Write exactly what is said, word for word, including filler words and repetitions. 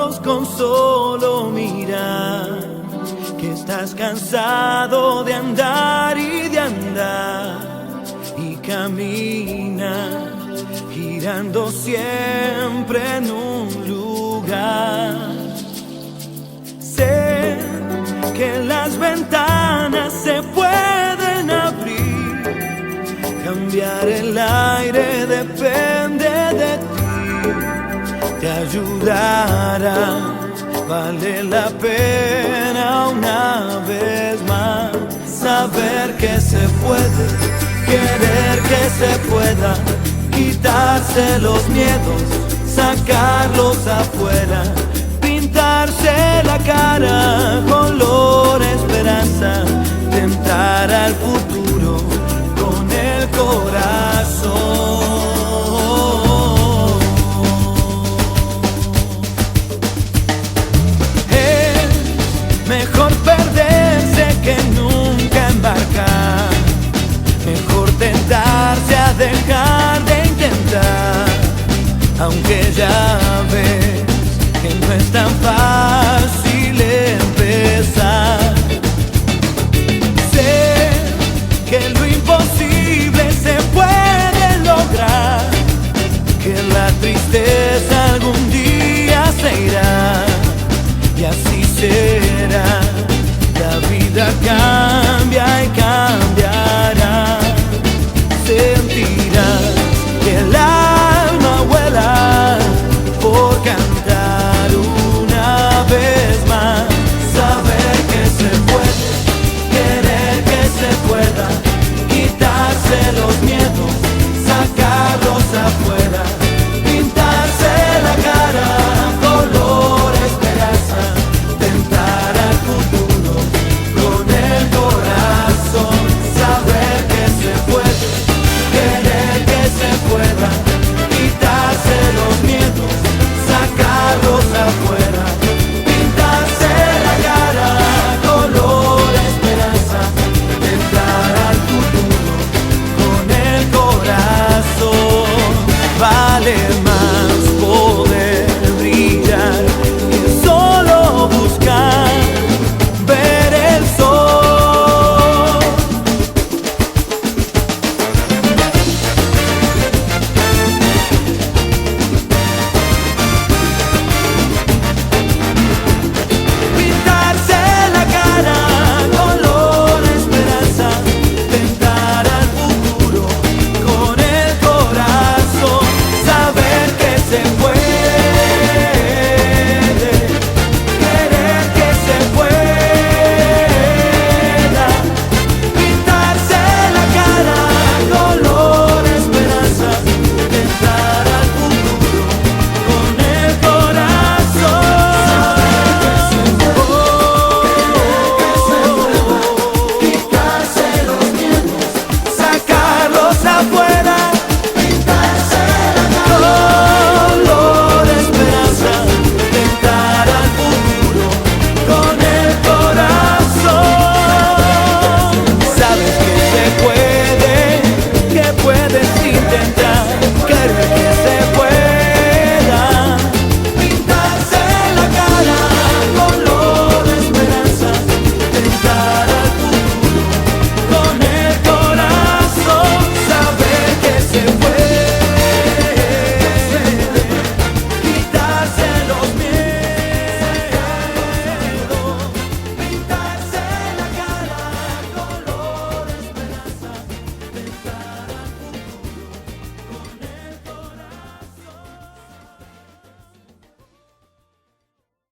ojos con solo mirar que estás cansado de andar y de andar y camina girando siempre en un lugar. Sé que las ventanas se pueden abrir, cambiar el aire depende de ti. Te ayudará, vale la pena una vez más saber que se puede, querer que se pueda, quitarse los miedos, sacarlos afuera, pintarse la cara color esperanza, tentar al futuro con el corazón. Mejor perderse que nunca embarcar, mejor tentarse a dejar de intentar, aunque ya ves que no es tan fácil empezar. Sé que lo imposible se puede lograr, que la tristeza algún día se irá, y así será. La vida cambia y cambia.